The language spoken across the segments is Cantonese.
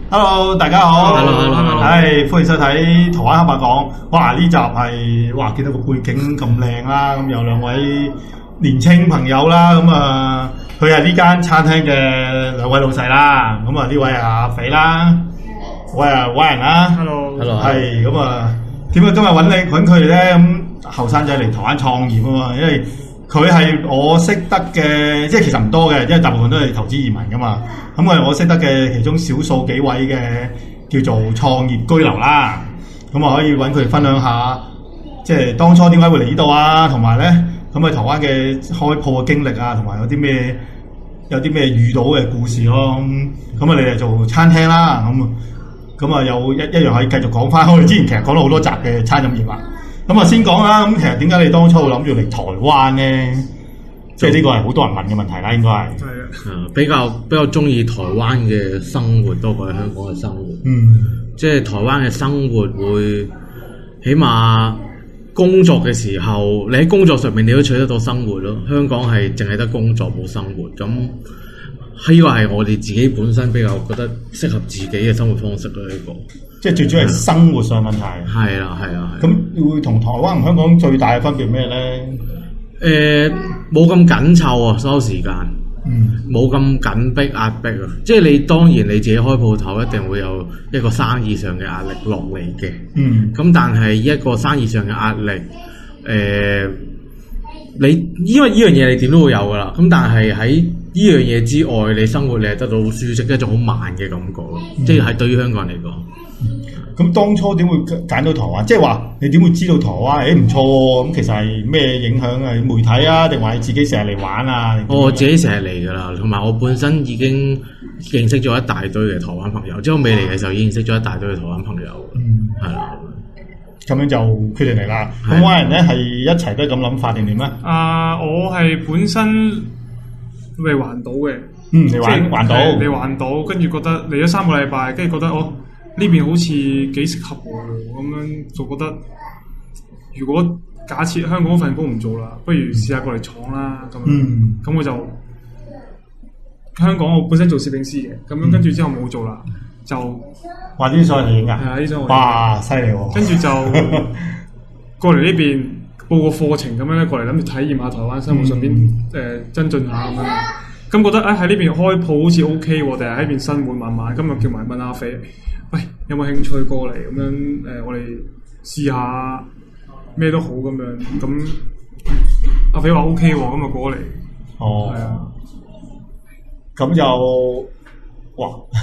Hello， 大家好。 Hello。 歡迎收睇《台灣黑白講》。哇！呢集係見到個背景咁靚啦，咁有兩位年青朋友啦，咁佢係呢間餐廳嘅兩位老細啦。咁呢位係阿肥啦，我係Ryan啦。 Hello。 係咁點解今日揾佢哋咧？咁後生仔嚟台灣創業啊嘛，因為佢係我識得嘅，即係其實唔多嘅，因為大部分都係投資移民噶嘛。咁佢係我識得嘅其中少數幾位嘅叫做創業居留啦。咁可以揾佢哋分享下，即係當初點解會嚟呢度啊，同埋咧咁喺台灣嘅開鋪嘅經歷啊，同埋有啲咩遇到嘅故事咯。咁你哋做餐廳啦，咁又一樣可以繼續講翻。我哋之前其實講咗好多集嘅餐飲業啦。咁先講啦。咁其實點解你當初諗住嚟台灣咧？即係呢個係好多人問嘅問題啦，應該係。 比較中意台灣嘅生活多過喺香港嘅生活。即係台灣嘅生活會起碼工作嘅時候，你喺工作上面你都取得到生活咯。香港係淨係得工作冇生活，咁呢個係我哋自己本身比較覺得適合自己嘅生活方式咯。呢個即係最主要係生活上問題。 係啊。 咁會同台灣同香港最大嘅分別咩咧？ 冇咁緊湊啊，所有時間。冇咁緊迫壓迫啊！即係你當然你自己開鋪頭一定會有一個生意上嘅壓力落嚟嘅。咁但係一個生意上嘅壓力，你因為呢樣嘢你點都會有噶啦。咁但係喺呢樣嘢之外，你生活你係得到舒適一種好慢嘅感覺咯。即係對於香港人嚟講。 咁當初點會揀到台灣？即係話你點會知道台灣？唔錯喎！咁其實係咩影響啊？媒體啊，定話你自己成日嚟玩啊？ 我自己成日嚟㗎啦，同埋我本身已經認識咗一大堆嘅台灣朋友。即係我未嚟嘅時候已經認識咗一大堆嘅台灣朋友。係啦。 咁樣就決定嚟啦。咁灣人咧係一齊都係咁諗法定點咧？ 我係本身嚟環島嘅。 嚟環島。 嚟環島，跟住覺得嚟咗3個禮拜，跟住覺得呢邊好似幾適合我喎，咁樣就覺得如果假設香港份工唔做啦，不如試下過嚟闖啦咁。咁我就香港我本身做攝影師嘅，咁樣跟住之後冇做啦，就畫啲相嚟影㗎。 係啊，呢張哇，犀利喎！ 跟住就過嚟呢邊報個課程咁樣咧，過嚟諗住體驗下台灣生活，順便增進下咁樣。咁覺得喺呢邊開鋪好似 OK 喎，定係喺邊生活慢慢。今日叫埋問阿肥，喂，有冇興趣過嚟咁樣？我哋試下咩都好咁樣。咁阿肥話 OK 喎，咁就過嚟。係啊。 咁就哇！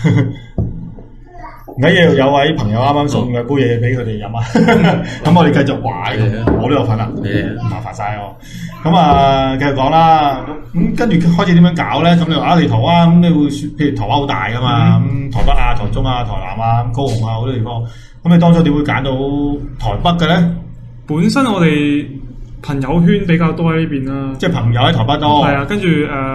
而家有位朋友啱啱送嘅杯嘢俾佢哋飲啊！咁我哋繼續話，我都有份啊！麻煩晒我。咁繼續講啦。咁跟住開始點樣搞咧？咁你話嚟台灣，咁你會譬如台灣好大噶嘛？咁台北啊、台中啊、台南啊、高雄啊好多地方。咁你當初點會揀到台北嘅咧？ 本身我哋朋友圈比較多喺呢邊啦。即係朋友喺台北多。 係啊，跟住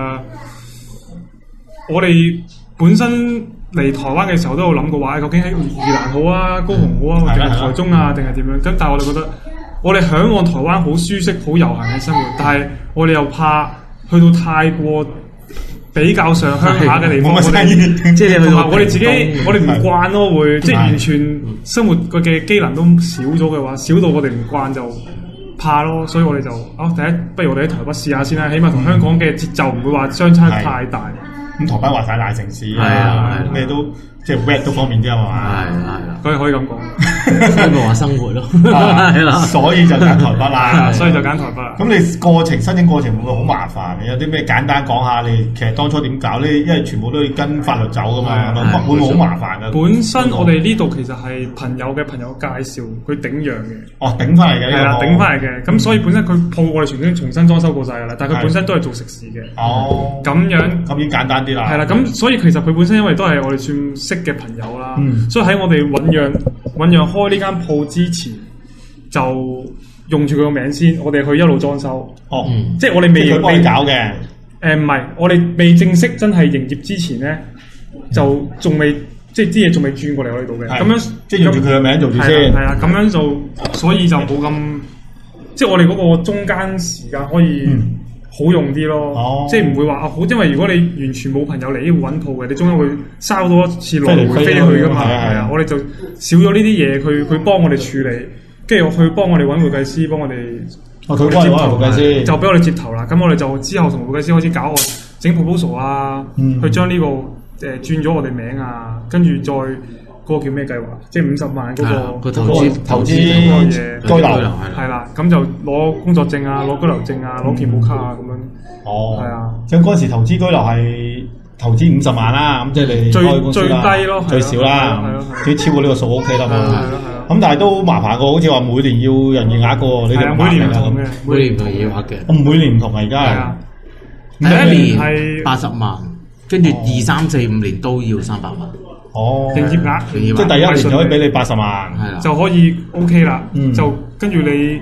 我哋本身嚟台灣嘅時候都有諗過話，究竟喺宜蘭好啊、高雄好啊，定係台中啊，定係點樣？咁但係我哋覺得，我哋嚮往台灣好舒適、好悠閒嘅生活，但係我哋又怕去到太過比較上鄉下嘅地方，即係同埋我哋自己，我哋唔慣咯，會即係完全生活嘅機能都少咗嘅話，少到我哋唔慣就怕咯，所以我哋就第一，不如我哋喺台北試下先啦，起碼同香港嘅節奏唔會話相差太大。 咁台北話晒大城市咩都即係 rap 都方便啲啊嘛。 係可以咁講。 香港話生活咯，係啦， 所以就揀台北啦。 所以就揀台北啦。 咁你申請過程會唔會好麻煩？你有啲咩簡單講下？你其實當初點搞咧？因為全部都要跟法律走噶嘛，會唔會好麻煩噶？ 本身我哋呢度其實係朋友嘅朋友介紹佢頂讓嘅。 頂翻嚟嘅。係啦， 頂翻嚟嘅。咁所以本身佢鋪我哋重新裝修過晒噶啦，但係佢本身都係做食肆嘅。咁樣。咁已經簡單啲啦。 係啦，咁所以其實佢本身因為都係我哋算識嘅朋友啦，所以喺我哋醞釀開呢間鋪之前，就用住佢個名先，我哋去一路裝修。即係我哋未搞嘅。 唔係，我哋未正式真係營業之前咧，就仲未即係啲嘢仲未轉過嚟我哋度嘅。咁樣即係用住佢個名做住先。 係啊，咁樣就所以就冇咁，即係我哋嗰個中間時間可以好用啲咯，即係唔會話好，因為如果你完全冇朋友嚟呢度揾鋪嘅，你中間會燒多一次來回飛去噶嘛，係啊，我哋就少咗呢啲嘢，佢幫我哋處理，跟住佢幫我哋揾會計師，幫我哋佢幫你揾會計師， 就俾我哋接頭啦。咁我哋就之後同會計師開始搞我整 proposal 啊，去將呢個轉咗我哋名啊，跟住再。嗰個叫咩計劃？即係50萬嗰個投資嗰個嘢， 居留係啦，咁就攞工作證啊，攞居留證啊，攞健保卡啊咁樣。 哦， 係啊， 即係嗰陣時投資居留係投資50萬啦，咁即係你開公司啦， 最低咯， 最少啦，即係超過呢個數 OK 啦嘛。 係咯。 咁但係都麻煩過，好似話每年要人驗額個，你哋每年唔同嘅， 每年唔同驗額嘅。 我每年唔同啊，而家係。 第一年係80萬，跟住2、3、4、5年都要300萬。 哦，營業額， 即係第一年就可以俾你80萬， 就可以 OK 啦。就跟住你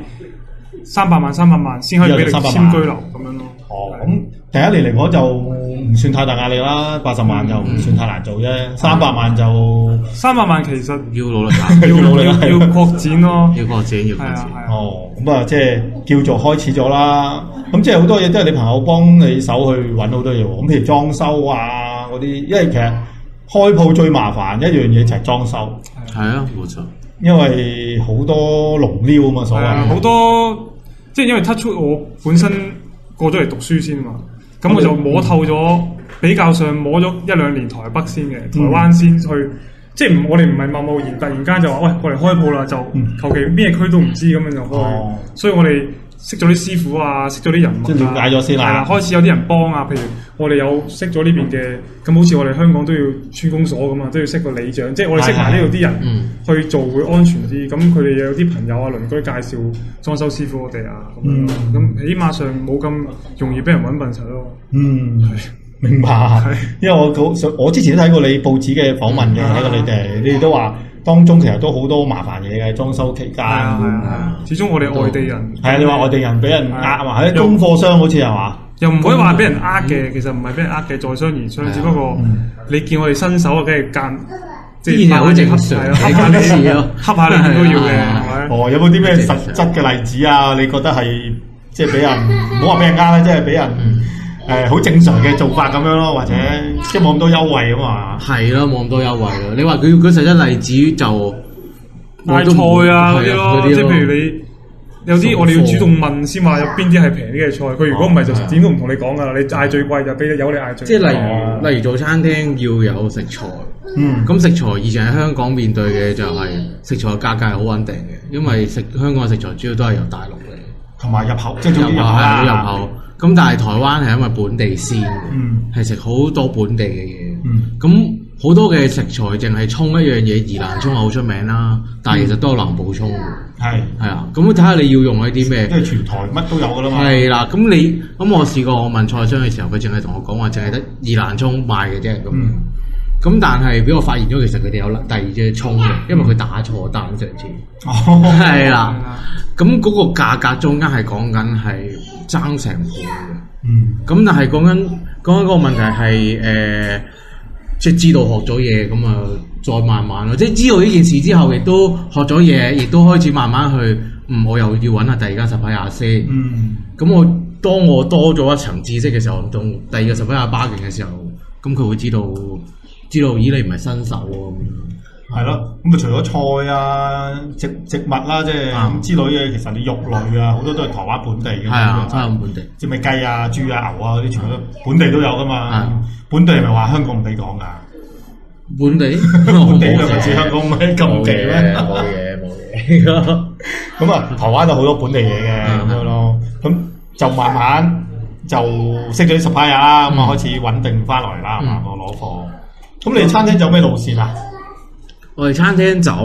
300萬先可以俾你簽居留咁樣咯。 哦，咁第一年嚟講就唔算太大壓力啦，80萬就唔算太難做啫。300萬就 300萬其實要努力下， 要努力，要擴展咯， 要擴展。 哦，咁啊，即係叫做開始咗啦。咁即係好多嘢都係你朋友幫你手去揾好多嘢喎。咁譬如裝修啊嗰啲，因為其實開鋪最麻煩一樣嘢就係裝修， 係啊，冇錯。 因為好多龍撩啊嘛，所謂好多，即係因為 touch wood 我本身過咗嚟讀書先嘛，咁我就摸透咗，比較上摸咗1-2年台北先嘅，台灣先去，即係我哋唔係貿貿然突然間就話喂過嚟開鋪啦，就求其咩區都唔知咁樣就開，所以我哋識咗啲師傅啊，識咗啲人物啊， 即係了解咗先啦。 係啦，開始有啲人幫啊，譬如我哋有識咗呢邊嘅，咁好似我哋香港都要村公所咁啊，都要識個里長，即係我哋識埋呢度啲人去做會安全啲。咁佢哋又有啲朋友啊、鄰居介紹裝修師傅我哋啊，咁起碼上冇咁容易俾人揾笨柒咯。 明白。因為我之前都睇過你報紙嘅訪問嘅，睇過你哋都話。當中其實都好多麻煩嘢嘅，裝修期間。 始終我哋外地人。 係啊，你話外地人俾人呃嘛？喺中貨商好似係嘛？ 又唔可以話俾人呃嘅，其實唔係俾人呃嘅，在商言商。只不過你見我哋新手啊，梗係間即係好正常，恰下啲事咯， 恰下你都要嘅，係咪？ 哦，有冇啲咩實質嘅例子啊？你覺得係即係俾人唔好話俾人呃啦，即係俾人好正常嘅做法咁樣咯，或者即係冇咁多優惠啊嘛。 係咯，冇咁多優惠咯。你話佢舉實質例子就賣菜啊嗰啲咯，即係譬如你有啲我哋要主動問先話有邊啲係平啲嘅菜。佢如果唔係就點都唔同你講噶啦。你嗌最貴就俾有你嗌最貴。 即係例如做餐廳要有食材。咁食材以前喺香港面對嘅就係食材嘅價格係好穩定嘅，因為香港嘅食材主要都係由大陸嚟， 同埋入口即係做入口。 咁但係台灣係因為本地鮮嘅，係食好多本地嘅嘢。咁好多嘅食材淨係葱一樣嘢，宜蘭葱係好出名啦，但係其實都有南部葱嘅。係啊，咁睇下你要用喺啲咩？ 即係全台乜都有噶啦嘛。係啦，咁我試過我問菜商嘅時候，佢淨係同我講話，淨係得宜蘭葱賣嘅啫咁。咁但係俾我發現咗，其實佢哋有第二隻葱嘅，因為佢打錯單上次。係啦，咁嗰個價格中間係講緊係爭成倍嘅。咁但係講緊嗰個問題係即係知道學咗嘢，咁啊再慢慢咯。即係知道呢件事之後，亦都學咗嘢，亦都開始慢慢去。我又要揾下第二間supplier先。咁當我多咗一層知識嘅時候，同第二個supplier bargain嘅時候，咁佢會知道，咦你唔係新手喎。 係咯，咁啊除咗菜啊、植物啦，即係咁之類嘅，其實你肉類啊，好多都係台灣本地嘅。 係啊，台灣本地。即係咪雞啊、豬啊、牛啊嗰啲，全部都本地都有噶嘛。本地係咪話香港唔俾講㗎？ 本地兩個字，香港唔係咁奇咩？ 冇嘢。 咁啊，台灣有好多本地嘢嘅咁樣咯。咁就慢慢就識咗啲supplier啦，咁啊開始穩定翻來啦，係嘛？我攞貨。咁你哋餐廳走咩路線啊？ 我哋餐廳走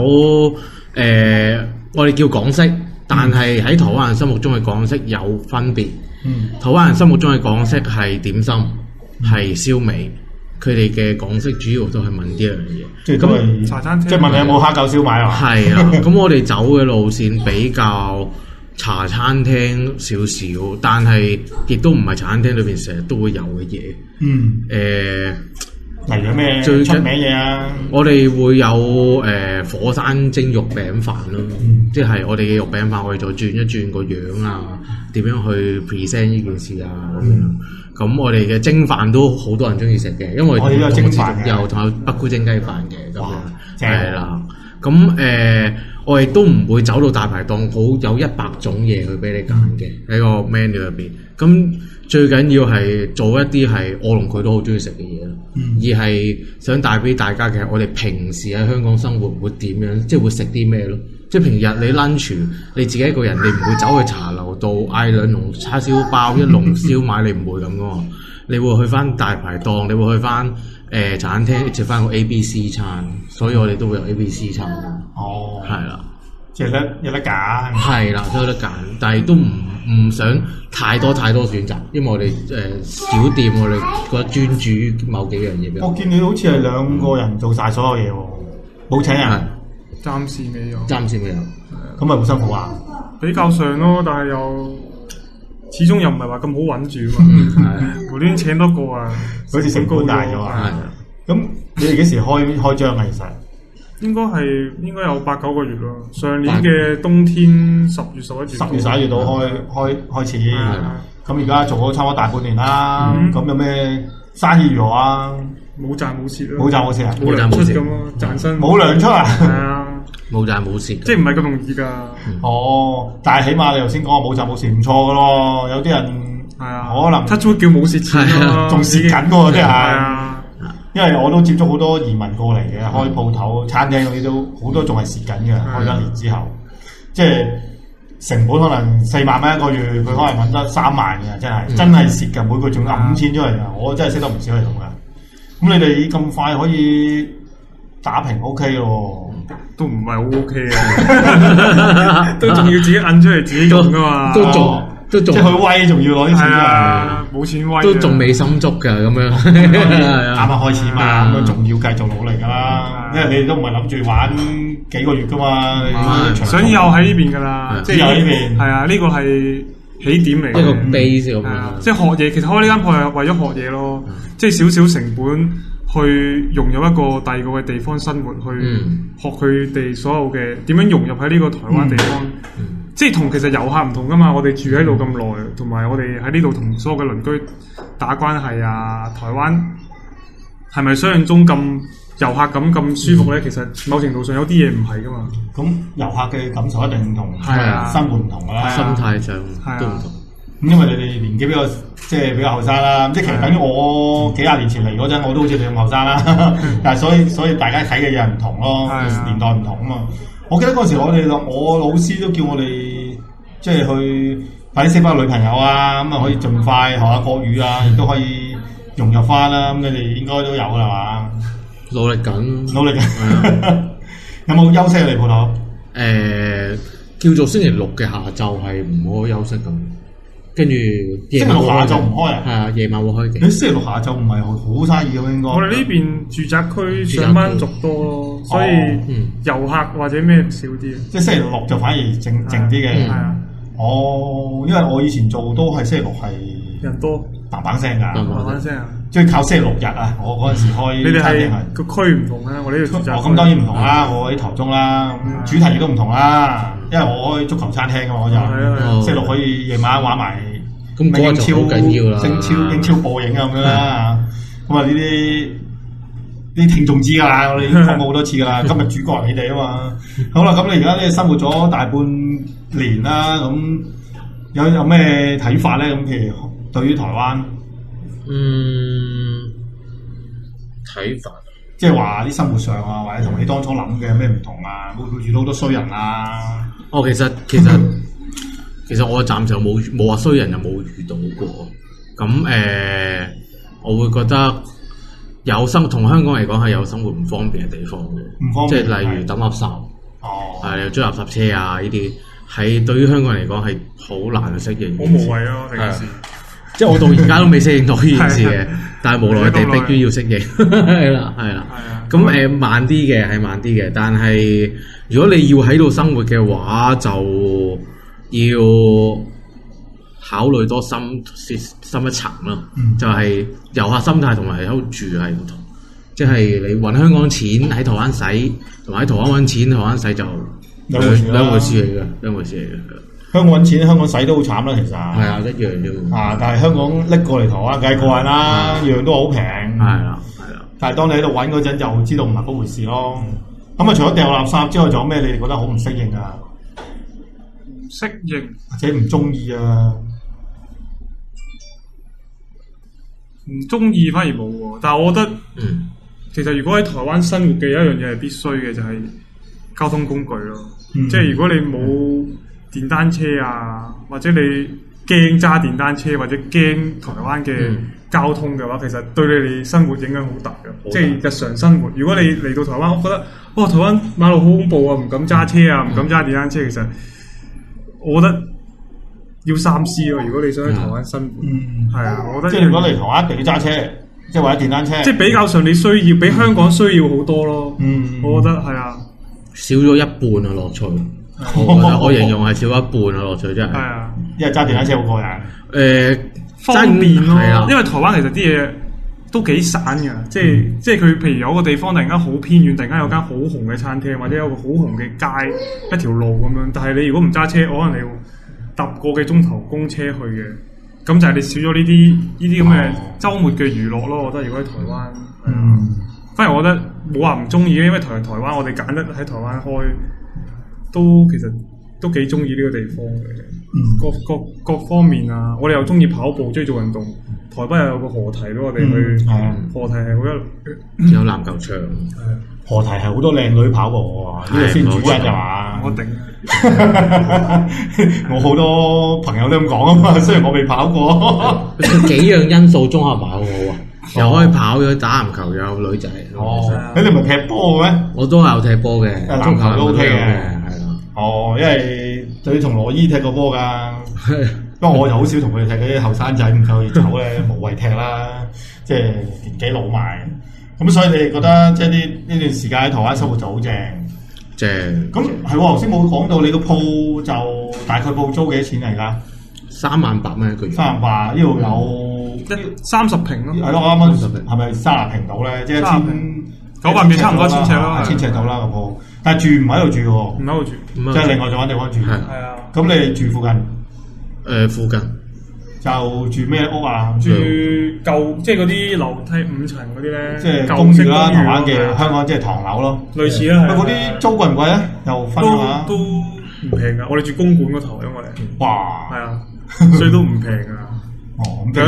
我哋叫港式，但係喺台灣人心目中嘅港式有分別。台灣人心目中嘅港式係點心，係燒味。佢哋嘅港式主要都係問呢樣嘢， 即係咁茶餐廳，即係問你有冇蝦餃燒賣啊？ 係啊，咁我哋走嘅路線比較茶餐廳少少，但係亦都唔係茶餐廳裏邊成日都會有嘅嘢。 例如咩最出名嘢啊？ 我哋會有火山蒸肉餅飯咯，即係我哋嘅肉餅飯，我哋再轉一轉個樣啊，點樣去 present 呢件事啊咁樣。咁我哋嘅蒸飯都好多人中意食嘅，因為我哋都有蒸飯嘅， 又同有北菇蒸雞飯嘅咁樣， 正係啦。咁我哋都唔會走到大排檔，好有100種嘢去俾你揀嘅喺個 menu 入邊。咁最緊要係做一啲係我同佢都好中意食嘅嘢咯，而係想帶俾大家嘅，我哋平時喺香港生活會點樣，即係會食啲咩咯？即係平日你 lunch 你自己一個人，你唔會走去茶樓度嗌2籠叉燒包、1籠燒賣，你唔會咁噶嘛？你會去翻大排檔，你會去翻茶餐廳食翻個 ABC 餐，所以我哋都會有 ABC 餐。 哦， 係啦， 即係有得揀。 係啦，都有得揀，但係都唔想太多選擇，因為我哋小店我哋覺得專注於某幾樣嘢。 我見你好似係2個人做晒所有嘢喎，冇請人。 暫時未有。 咁咪好辛苦啊？ 比較上咯，但係又始終又唔係話咁好穩住嘛。無端請多個啊， 好似成本大咗啊！咁你哋幾時開張啊？其實應該有8、9個月咯。上年嘅冬天10月、11月。 10月、11月到開始。咁而家做咗差唔多大半年啦。咁有咩生意如何啊？ 冇賺冇蝕咯。 冇賺冇蝕啊！ 冇糧出咁咯，賺薪。 冇糧出啊！ 係啊， 冇賺冇蝕， 即係唔係咁容易㗎。 哦，但係起碼你頭先講話冇賺冇蝕唔錯㗎咯。有啲人係啊， 可能 touch wood 叫冇蝕錢咯， 仲蝕緊喎，即係。 啊。 因為我都接觸好多移民過嚟嘅，開鋪頭、餐廳嗰啲都好多仲係蝕緊嘅。開咗1年之後，即係成本可能4萬蚊一個月，佢可能揾得3萬嘅，真係蝕嘅。每個月仲揞5千出嚟嘅，我真係識得唔少係咁嘅。咁你哋咁快可以打平 OK 咯？ 都唔係好 OK 啊，都仲要自己揞出嚟自己用噶嘛， 都仲即係佢威，仲要攞啲錢出嚟， 冇錢威， 都仲未心足㗎咁樣， 啱啱開始嘛，咁樣仲要繼續努力㗎啦。因為你哋都唔係諗住玩幾個月㗎嘛， 想有喺呢邊㗎啦，即係有呢邊係啊，呢個係起點嚟嘅， 一個 base 咁樣。 即係學嘢，其實開呢間鋪係為咗學嘢咯，即係少少成本去融入一個第二個嘅地方生活，去學佢哋所有嘅點樣融入喺呢個台灣地方。即係同其實遊客唔同噶嘛，我哋住喺度咁耐，同埋我哋喺呢度同所有嘅鄰居打關係啊。台灣係咪想象中咁遊客咁舒服咧？其實某程度上有啲嘢唔係噶嘛。 咁遊客嘅感受一定唔同，生活唔同噶啦， 心態上都唔同。 咁因為你哋年紀比較後生啦，即係其實等於我幾廿年前嚟嗰陣，我都好似你咁後生啦。但係所以大家睇嘅嘢係唔同咯，年代唔同啊嘛。我記得嗰時我老師都叫我哋即係去快啲識翻女朋友啊，咁啊可以盡快學下國語啊，亦都可以融入翻啦。咁你哋應該都有㗎嘛？ 努力緊。 有冇休息啊？你鋪頭？ 叫做星期6嘅下晝係唔可以休息咁，跟住星期6下晝唔開啊？ 係啊，夜晚會開嘅。 你星期6下晝唔係好生意咁應該？我哋呢邊住宅區上班族多咯，所以遊客或者咩少啲。 即係星期6就反而靜啲嘅。係啊。哦，因為我以前做都係星期6係人多， 嘭嘭聲㗎。 嘭嘭聲啊！ 即係靠星期6日啊！我嗰陣時開。 你哋係個區唔同咧，我呢度住宅區。 咁當然唔同啦，我喺台中啦，主題亦都唔同啦。因為我開足球餐廳㗎嘛，我就星期6可以夜晚玩埋英超播映啊咁樣啦。咁啊呢啲聽眾知㗎啦，我哋已經講過好多次㗎啦。今日主角係你哋啊嘛。好啦，咁你而家咧生活咗大半年啦，咁有咩睇法咧？咁譬如對於台灣， 睇法， 即係話啲生活上啊，或者同你當初諗嘅咩唔同啊？會唔會遇到好多衰人啊？ 其實我暫時冇話衰人，又冇遇到過。咁我會覺得同香港嚟講係有生活唔方便嘅地方嘅， 唔方便， 即係例如抌垃圾，係追垃圾車啊呢啲，係對於香港人嚟講係好難去適應。 好無謂咯，呢件事。 即係我到而家都未適應到呢件事嘅，但係無奈地逼於要適應，係啦。咁慢啲嘅，但係如果你要喺度生活嘅話，就要考慮深一層咯。就係遊客心態同埋喺度住係唔同。 即係你揾香港錢喺台灣使，同埋喺台灣揾錢，台灣使就兩回事嚟嘅。 香港揾錢，香港使都好慘啦，其實。係啊，一樣啫。 啊，但係香港拎過嚟台灣梗係過癮啦，樣都好平。係啦。 但係當你喺度揾嗰陣，就知道唔係嗰回事咯。咁啊，除咗掉垃圾之外，仲有咩你哋覺得好唔適應啊？ 唔適應或者唔中意啊？ 唔中意反而冇喎，但係我覺得，其實如果喺台灣生活嘅有一樣嘢係必須嘅，就係交通工具咯。即係如果你冇電單車啊，或者你驚揸電單車，或者驚台灣嘅交通嘅話，其實對你哋生活影響好大嘅。即係日常生活，如果你嚟到台灣，我覺得哇，台灣馬路好恐怖啊，唔敢揸車啊，唔敢揸電單車。其實我覺得要三思咯。如果你想喺台灣生活，係啊，我覺得即係如果嚟台灣一定要揸車，即係或者電單車， 即係比較上你需要比香港需要好多咯。我覺得係啊， 少咗一半啊樂趣。我形容係少一半啊樂趣真係。係啊， 因為揸電單車好過癮。 方便咯，因為台灣其實啲嘢都幾散㗎，即係佢譬如有個地方突然間好偏遠，突然間有間好紅嘅餐廳，或者有個好紅嘅街一條路咁樣。但係你如果唔揸車，可能你要搭個幾鐘頭公車去嘅，咁就係你少咗呢啲咁嘅週末嘅娛樂咯。我覺得如果喺台灣，反而我覺得冇話唔中意嘅，因為台灣我哋揀得喺台灣開，其實都幾中意呢個地方嘅。各方面啊，我哋又中意跑步，中意做運動。台北又有個河堤俾我哋去，河堤係好有籃球場。 河堤係好多靚女跑過喎，呢個先主因係嘛？ 我頂。 我好多朋友都咁講啊嘛，雖然我未跑過。 幾樣因素綜合埋好好啊，又可以跑，又打籃球，又有女仔。 你哋唔係踢波嘅咩？ 我都係有踢波嘅， 籃球都 OK 嘅， 係啦。 因為對同羅伊踢過波㗎，不過我就好少同佢哋踢嗰啲後生仔唔夠走咧，無謂踢啦，即係年紀老埋。咁所以你哋覺得即係呢段時間喺台灣生活就好正。咁係喎，頭先冇講到你個鋪就大概鋪租幾多錢嚟㗎 ？38,000蚊一個月。 380，呢度有 30平咯。 係咯，啱啱係咪30平到咧？即係 1900米差唔多1000尺咯 ，1000尺到啦個鋪。但係住唔喺度住喎， 唔喺度住， 即係另外再揾地方住。係啊。 咁你哋住附近？ 附近。 就住咩屋啊？ 住舊即係嗰啲樓梯5層嗰啲咧， 即係公寓啦，台灣嘅香港即係唐樓咯。 類似啦。 嗰啲租貴唔貴啊？又分下。 都唔平㗎，我哋住公館嗰頭，因為哇， 係啊，所以都唔平啊。2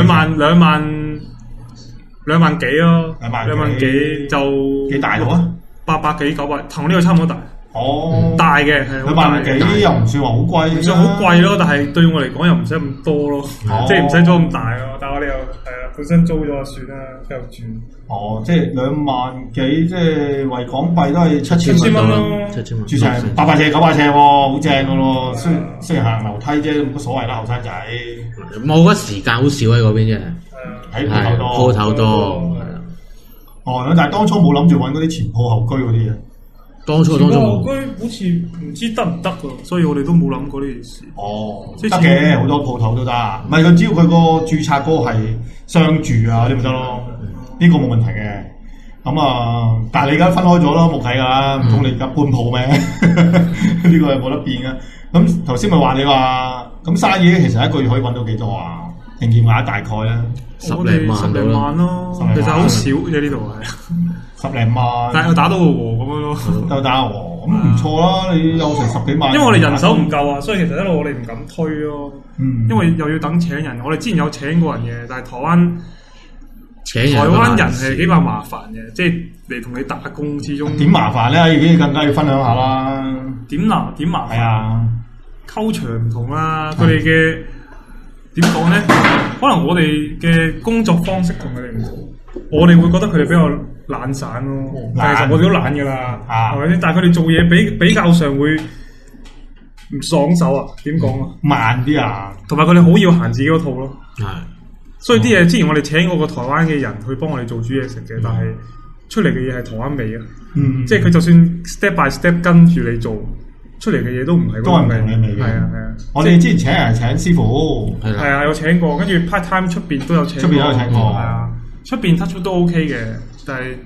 萬幾咯，2萬幾就幾大到啊 ？800幾900，同呢個差唔多大。大嘅係 2萬幾又唔算話好貴， 唔算好貴咯，但係對我嚟講又唔使咁多咯，即係唔使租咁大咯。但係我哋又本身租咗就算啦，繼續住。 即係2萬幾，即係為港幣都係7000 蚊咯 ，7000蚊。 住成800尺900尺喎，好正㗎咯。雖然行樓梯啫，冇乜所謂啦，後生仔。 我覺得時間好少喺嗰邊啫， 喺鋪頭多。但係當初冇諗住揾嗰啲前鋪後居嗰啲嘢。 當初前鋪後居好似唔知得唔得喎，所以我哋都冇諗過呢件事。 得嘅，好多鋪頭都得。唔係佢只要佢個註冊嗰個係商住啊，嗰啲咪得咯。呢個冇問題嘅。咁但係你而家分開咗咯，冇計㗎啦，唔通你而家搬鋪咩？呢個係冇得變㗎。咁頭先咪話你話，咁生意其實一個月可以揾到幾多啊？營業額大概咧 10零萬咯，其實好少啫，呢度係 10零萬， 但係打到個和咁樣咯， 都打個和咁唔錯啦。你有成10幾萬， 因為我哋人手唔夠啊，所以其實一路我哋唔敢推咯。因為又要等請人，我哋之前有請過人嘅，但係台灣人係幾麻煩嘅，即係嚟同你打工之中點麻煩咧？要更加要分享下啦。 點麻煩？ 係啊， 溝場唔同啦，佢哋嘅。點講咧？可能我哋嘅工作方式同佢哋唔同，我哋會覺得佢哋比較懶散咯。但係其實我哋都懶㗎啦，係咪先？但係佢哋做嘢比較上會唔爽手啊？點講啊？ 慢啲啊！ 同埋佢哋好要行自己嗰套咯。係，所以啲嘢之前我哋請過個台灣嘅人去幫我哋做煮嘢食嘅，但係出嚟嘅嘢係台灣味啊。即係佢就算 step by step 跟住你做。出嚟嘅嘢都唔係嗰個味嘅，係啊。我哋之前請人係請師傅， 係啊，有請過，跟住 part time 出邊都有請過， 出邊都有請過， 係啊。出邊 touch 都 OK 嘅，但係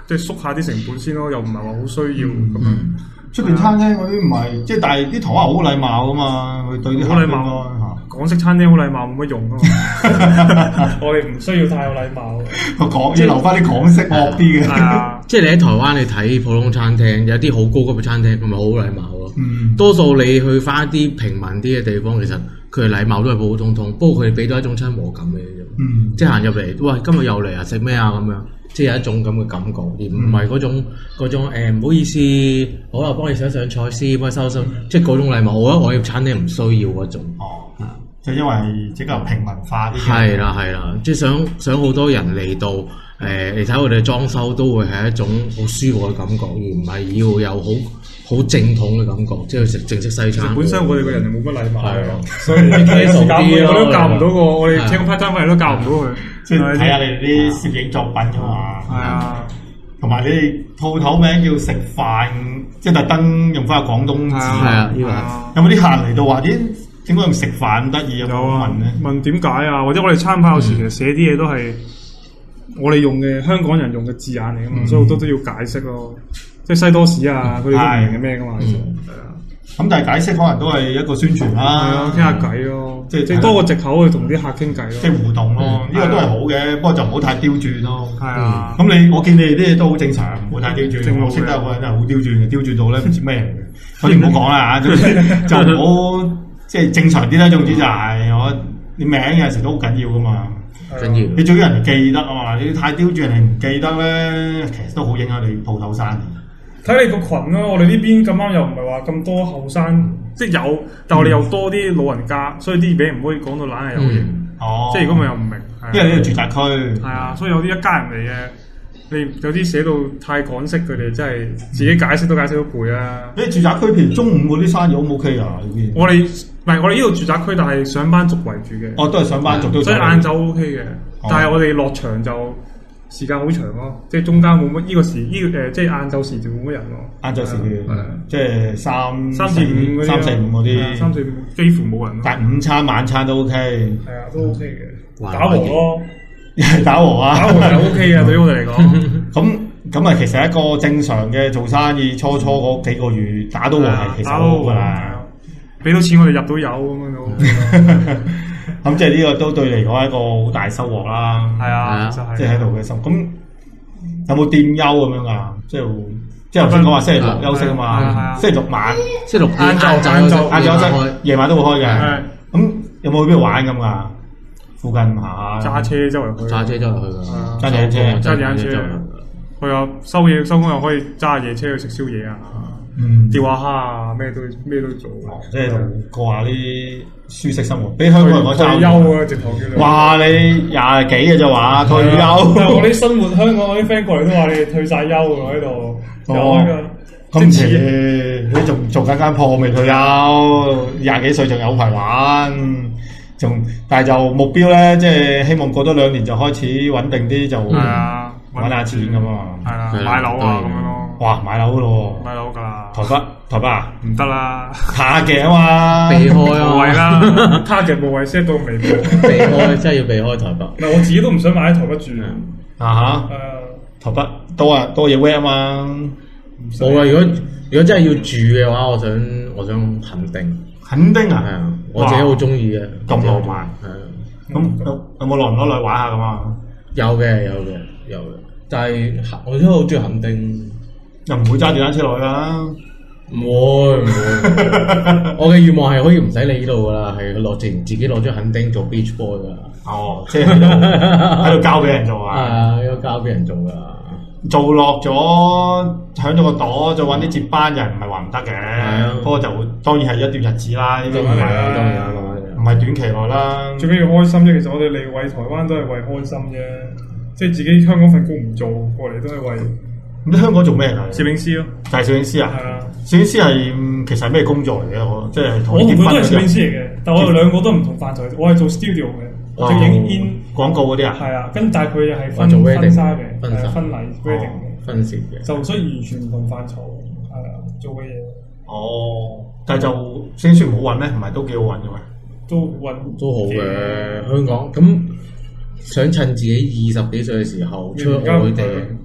即係縮下啲成本先咯，又唔係話好需要咁樣。 出邊餐廳嗰啲唔係，即係但係啲台灣好禮貌噶嘛，佢對啲好禮貌啊！港式餐廳好禮貌冇乜用啊嘛，我哋唔需要太有禮貌。 即係留翻啲港式惡啲嘅。 即係你喺台灣你睇普通餐廳，有啲好高級嘅餐廳，佢咪好禮貌咯。多數你去翻一啲平民啲嘅地方，其實佢嘅禮貌都係普普通通，不過佢哋俾到一種親和感嘅啫。即係行入嚟，喂，今日又嚟啊，食咩啊咁樣。即係有一種咁嘅感覺，而唔係嗰種唔好意思，好啦，幫你上菜先，幫你收，即係嗰種禮貌。我覺得我哋餐廳唔需要嗰種。 就因為比較平民化啲。係啦，即係想好多人嚟到嚟睇我哋嘅裝修，都會係一種好舒服嘅感覺，而唔係要有好正統嘅感覺，即係食正式西餐。 本身我哋個人就冇乜禮貌， 所以時間我都教唔到個，我哋請個 part time 翻嚟都教唔到佢。 即係睇下你哋啲攝影作品㗎嘛。係啊，同埋你哋鋪頭名叫食飯，即係特登用翻個廣東字。係啊， 有冇啲客人嚟到話點解用食飯得意？有冇問咧？ 問點解啊？或者我哋餐牌有時其實寫啲嘢都係我哋用嘅香港人用嘅字眼嚟㗎嘛，所以好多都要解釋咯。即係西多士啊，佢哋都唔明係咩㗎嘛，其實係啊。 咁但係解釋可能都係一個宣傳啦， 係啊，傾下偈咯，即係多個藉口去同啲客傾偈咯， 即係互動咯，呢個都係好嘅，不過就唔好太刁鑽咯。係啊， 咁我見你哋啲嘢都好正常，唔好太刁鑽。我識得有個人真係好刁鑽嘅，刁鑽到咧唔知咩嚟嘅，所以唔好講啦嚇，就唔好即係正常啲啦。總之就係我你名有陣時都好緊要噶嘛， 緊要。 你最緊要人哋記得啊嘛，你太刁鑽人哋唔記得咧，其實都好影響你鋪頭生意。 睇你個群咯，我哋呢邊咁啱又唔係話咁多後生，即係有，但係我哋又多啲老人家，所以啲嘢唔可以講到懶係有型。即係如果咪又唔明， 因為呢個住宅區。係啊，所以有啲一家人嚟嘅，你有啲寫到太港式，佢哋真係自己解釋都解釋到攰啊！ 你住宅區譬如中午嗰啲生意 O 唔 OK 啊？呢邊我哋呢度住宅區，但係上班族為主嘅。 都係上班族都。 所以晏晝 OK 嘅，但係我哋落場就時間好長咯，即係中間冇乜呢個時即係晏晝時就冇乜人咯。 晏晝時即係3、4、5、3、4、5嗰啲 ，3、4、5幾乎冇人咯。 但午餐晚餐都 OK。 係啊，都 OK 嘅，打和咯， 打和啊， 打和係 OK 嘅，對於我哋嚟講。 咁啊，其實一個正常嘅做生意，初嗰幾個月打到和係其實好㗎啦。 俾到錢我哋入到油咁樣都。 咁即係呢個都對你嚟講係一個好大收穫啦。係啊，即係喺度嘅收。咁有冇店休咁樣啊？即係頭先講話星期六休息啊嘛。星期六晚、 星期六晏晝休息，夜晚都會開嘅。咁有冇去邊度玩咁啊？附近行下。 揸車周圍去。 揸車周圍去㗎。 揸電車。 揸電車。去啊！收工又可以揸夜車去食宵夜啊！釣下蝦啊，咩都做。 即係過下啲舒適生活，俾香港人講退休啊！直頭叫你。 話你廿幾嘅啫話退休。 我啲生活，香港嗰啲 friend 過嚟都話你哋退晒休喎喺度。 今次你仲做緊間鋪未退休？20幾歲仲有排玩，但係就目標咧，即係希望過多2年就開始穩定啲，就揾下錢咁啊。係啦， 買樓啊咁樣咯。 哇！買樓咯喎， 買樓㗎啦！ 台北啊？ 唔得啦， 下嘅啊嘛， 避開啊， 部位啦，他嘅部位 set 到微博， 避開真係要避開台北。 嗱，我自己都唔想買喺台北住台北多嘢 work 啊嘛。 冇啊！如果真係要住嘅話，我想墾丁。 墾丁啊？ 係啊，我自己好中意嘅。 咁浪漫係啊。咁有冇耐唔耐玩下咁啊？ 有嘅，但係我都好中意墾丁。 又唔會揸電單車落去啦， 唔會。我嘅願望係可以唔使你呢度噶啦，係自己落咗墾丁做 beach boy 噶。 哦，即係喺度交俾人做啊？ 係啊，要交俾人做噶。 做落咗，響咗個朵，再揾啲接班人，唔係話唔得嘅。係啊，不過就當然係一段日子啦。呢啲唔係短期內啦。 最緊要開心啫。其實我哋嚟為台灣都係為開心啫，即係自己香港份工唔做，過嚟都係為。 咁香港做咩㗎？ 攝影師咯， 就係攝影師啊！ 係啊， 攝影師係其實係咩工作嚟嘅？我即係我同佢都係攝影師嚟嘅，但我哋兩個都唔同範疇。我係做 studio 嘅，我影 in 廣告嗰啲啊。係啊，但係佢又係婚紗嘅，婚禮 wedding 嘅， 婚攝嘅， 就所以完全唔同範疇。係啊，做嘅嘢。 哦， 但係就攝影師唔好揾咩？唔係都幾好揾嘅咩？ 都好嘅，香港咁。想趁自己20幾歲嘅時候出外地，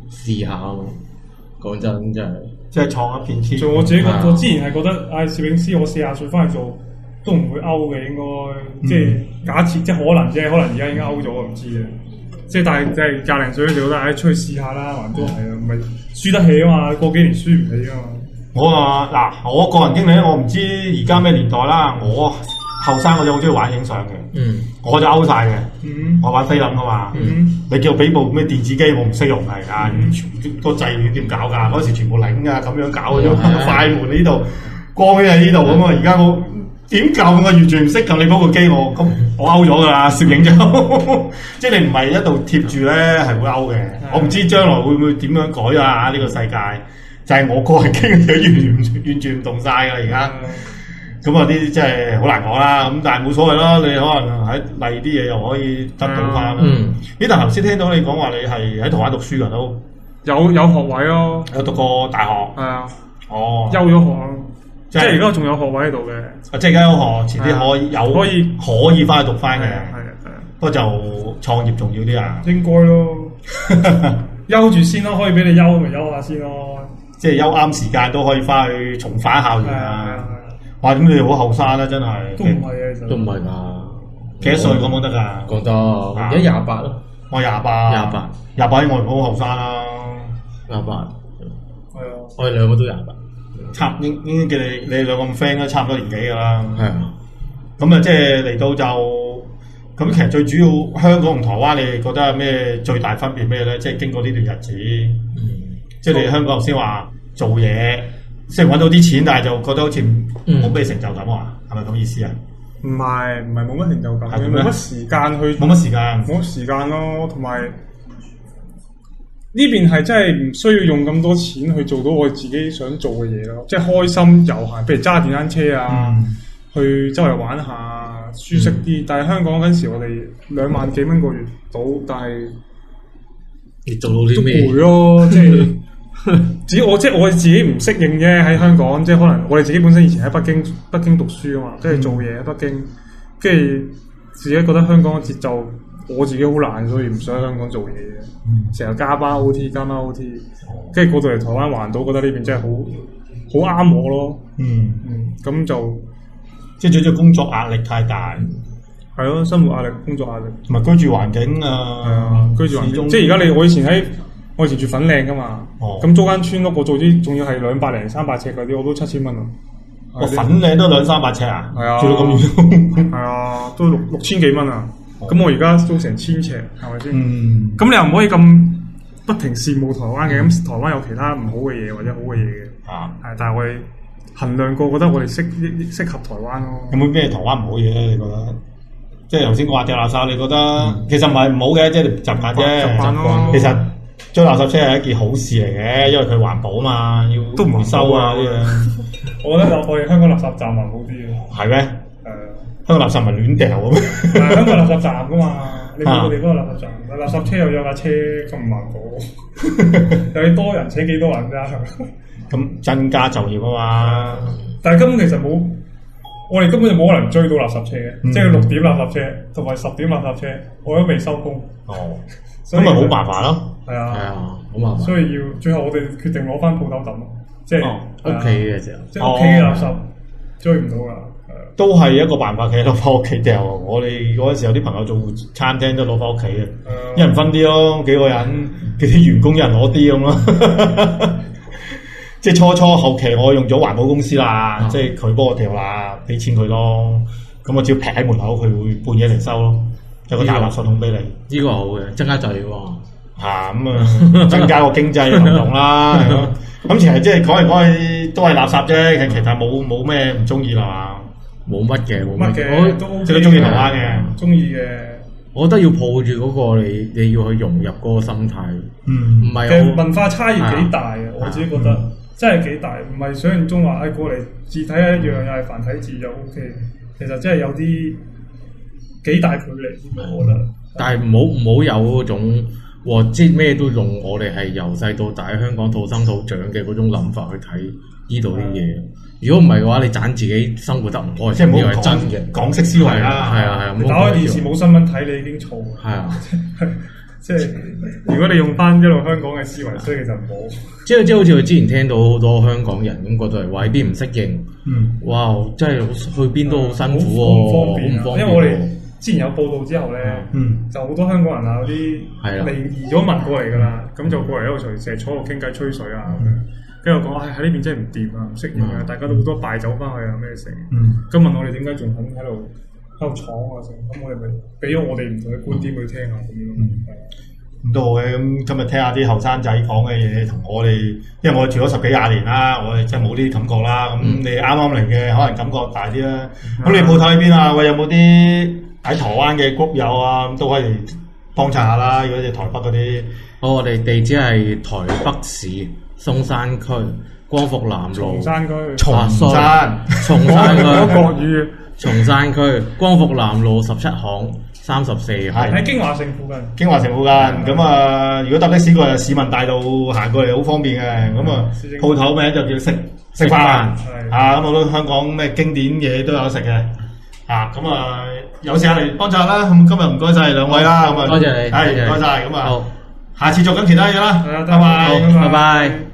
試下咯。講真，真係即係創一片天。 做我自己我之前係覺得，攝影師我40歲翻去做都唔會 out 嘅，應該即係假設即係可能啫，可能而家已經 out 咗，我唔知啊。即係但係即係廿零歲就覺得，出去試下啦，還都係啊，唔係輸得起啊嘛，過幾年輸唔起啊嘛。 我個人經歷咧，我唔知而家咩年代啦。我後生嗰陣好中意玩影相嘅，我就 out 晒嘅。我玩菲林噶嘛，你叫我俾部咩電子機，我唔識用係啊，完全個掣點搞㗎？嗰時全部零啊，咁樣搞嘅啫，快門呢度，光喺呢度咁啊。而家我點撳我完全唔識撳你嗰個機，我 out 咗㗎啦，攝影就即係你唔係一度貼住咧，係會 out 嘅。我唔知將來會唔會點樣改啊？呢個世界就係我個人經歷完全唔同晒㗎而家。咁啊啲真係好難講啦，咁但係冇所謂啦，你可能喺例啲嘢又可以得到翻。但頭先聽到你講話你係喺台灣讀書㗎都有學位咯， 有讀過大學。係啊， 休咗學，即係而家仲有學位喺度嘅。 即係而家休學，遲啲可以翻去讀翻嘅。係啊，不過就創業重要啲啊。 應該咯，休住先咯，可以俾你休咪休下先咯。 即係休啱時間都可以翻去重返校園啊！哇！咁你哋好後生啦，真係都唔係嘅，其實都唔係㗎。 幾多歲講冇得㗎？ 講得而家28咯。 我28喺外國好後生啦。 28。係啊。我哋兩個都28。 應該你兩個咁 friend 都差唔多年紀㗎啦。 係啊。 咁啊，即係嚟到就咁，其實最主要香港同台灣，你哋覺得咩最大分別咩咧？即係經過呢段日子，即係你香港頭先話做嘢。雖然揾到啲錢，但係就覺得好似冇咩成就感啊？係咪咁意思啊？ 唔係冇乜成就感，冇乜時間去， 冇乜時間咯。同埋呢邊係真係唔需要用咁多錢去做到我自己想做嘅嘢咯，即係開心悠閒，譬如揸電單車啊，去周圍玩下，舒適啲。但係香港嗰陣時，我哋2萬幾蚊個月到，但係你做到啲咩？ 都攰咯，即係。我自己唔適應啫，喺香港即係可能我哋自己本身以前喺北京讀書啊嘛，跟住做嘢喺北京，跟住自己覺得香港嘅節奏我自己好懶，所以唔想喺香港做嘢嘅，成日加班 OT，跟住過到嚟台灣環島，覺得呢邊真係好啱我咯。咁就即係最主要工作壓力太大， 係咯，生活壓力、工作壓力同埋居住環境啊， 居住環境即係而家我以前住粉嶺噶嘛，咁租間村屋我做啲仲要係200零300尺嗰啲，我都7000蚊啊！ 我粉嶺都200-300尺啊？ 係啊， 做到咁遠， 係啊，都6000幾蚊啊！咁我而家租成1000尺，係咪先？咁你又唔可以咁不停羨慕台灣嘅，咁台灣有其他唔好嘅嘢或者好嘅嘢嘅，係，但係我哋衡量過，覺得我哋適合台灣咯。 有冇咩台灣唔好嘢咧？你覺得？即係頭先我話掉垃圾，你覺得其實唔係唔好嘅，即係習慣啫。習慣咯，其實。將垃圾車係一件好事嚟嘅，因為佢環保嘛，要都唔回收啊啲嘢。 我覺得我哋香港垃圾站還好啲嘅。係咩？香港垃圾咪亂掉咁？ 香港垃圾站噶嘛，你每個地方有垃圾站，垃圾車又有架車咁唔環保，又要多人請幾多人啫？ 咁增加就業啊嘛。 但係根本其實我哋根本就冇可能追到垃圾車嘅，即係6點垃圾車同埋10點垃圾車，我都未收工。 咁咪好麻煩咯。 係啊， 好麻煩。 所以最後我哋決定攞翻鋪頭抌，即係屋企嘅時候， 即係屋企嘅垃圾追唔到噶。 都係一個辦法嘅，攞翻屋企掉。我哋嗰陣時有啲朋友做餐廳都攞翻屋企嘅，一人分啲咯，幾個人，啲員工一人攞啲咁咯。即係初後期我用咗環保公司啦，即係佢幫我掉啦，俾錢佢咯。咁我只要劈喺門口，佢會半夜嚟收咯。有個大垃圾桶俾你， 呢個好嘅，增加就業喎。 增加個經濟流動啦。咁其實即係講嚟講去都係垃圾啫，其實冇咩唔中意啦嘛。冇乜嘅， 我都即係都中意台灣嘅， 中意嘅。 我覺得要抱住嗰個你要去融入嗰個心態。唔係嘅文化差異幾大啊！我自己覺得真係幾大，唔係想象中話過嚟字體一樣又係繁體字就 OK，其實真係有啲幾大距離，我覺得。 但係唔好有嗰種，即係咩都用我哋係由細到大喺香港土生土長嘅嗰種諗法去睇呢度啲嘢。如果唔係嘅話，你盞自己生活得唔開心， 即係冇係真嘅港式思維啦。 係啊。 你打開電視冇新聞睇，你已經燥。 係啊， 即係如果你用翻一路香港嘅思維，所以其實冇。 即係好似佢之前聽到好多香港人咁覺得係話呢邊唔適應，哇！真係去邊都好辛苦喎， 唔方便，因為我哋之前有報道之後咧，就好多香港人啊嗰啲嚟移咗民過嚟㗎啦，咁就過嚟喺度成日坐度傾偈吹水啊咁樣，跟住講喺呢邊真係唔掂啊，唔適應啊，大家都好多敗走翻去啊咩成，咁問我哋點解仲肯喺度闖啊成，咁我哋咪俾咗我哋唔同嘅觀點去聽下咁樣。 咁都好嘅，咁今日聽下啲後生仔講嘅嘢，同我哋，因為我住咗10幾20年啦，我哋真係冇呢啲感覺啦。咁你啱啱嚟嘅，可能感覺大啲啦。咁你鋪頭喺邊啊？喂，有冇啲喺台灣嘅谷友啊？咁都可以幫襯下啦。如果你台北嗰啲， 好，我哋地址係台北市松山區光復南路。 松山區。 松山講國語。 松山區光復南路17巷34號， 喺京華城附近。 京華城附近，咁啊，如果搭的士過嚟市民大道行過嚟好方便嘅。咁啊，鋪頭名就叫食飯啊，咁好多香港咩經典嘢都有食嘅。啊，咁啊，有時間嚟幫襯啦。咁今日唔該晒兩位啦。咁啊， 多謝你， 係唔該晒。咁啊，下次做緊其他嘢啦。 拜拜， 拜拜。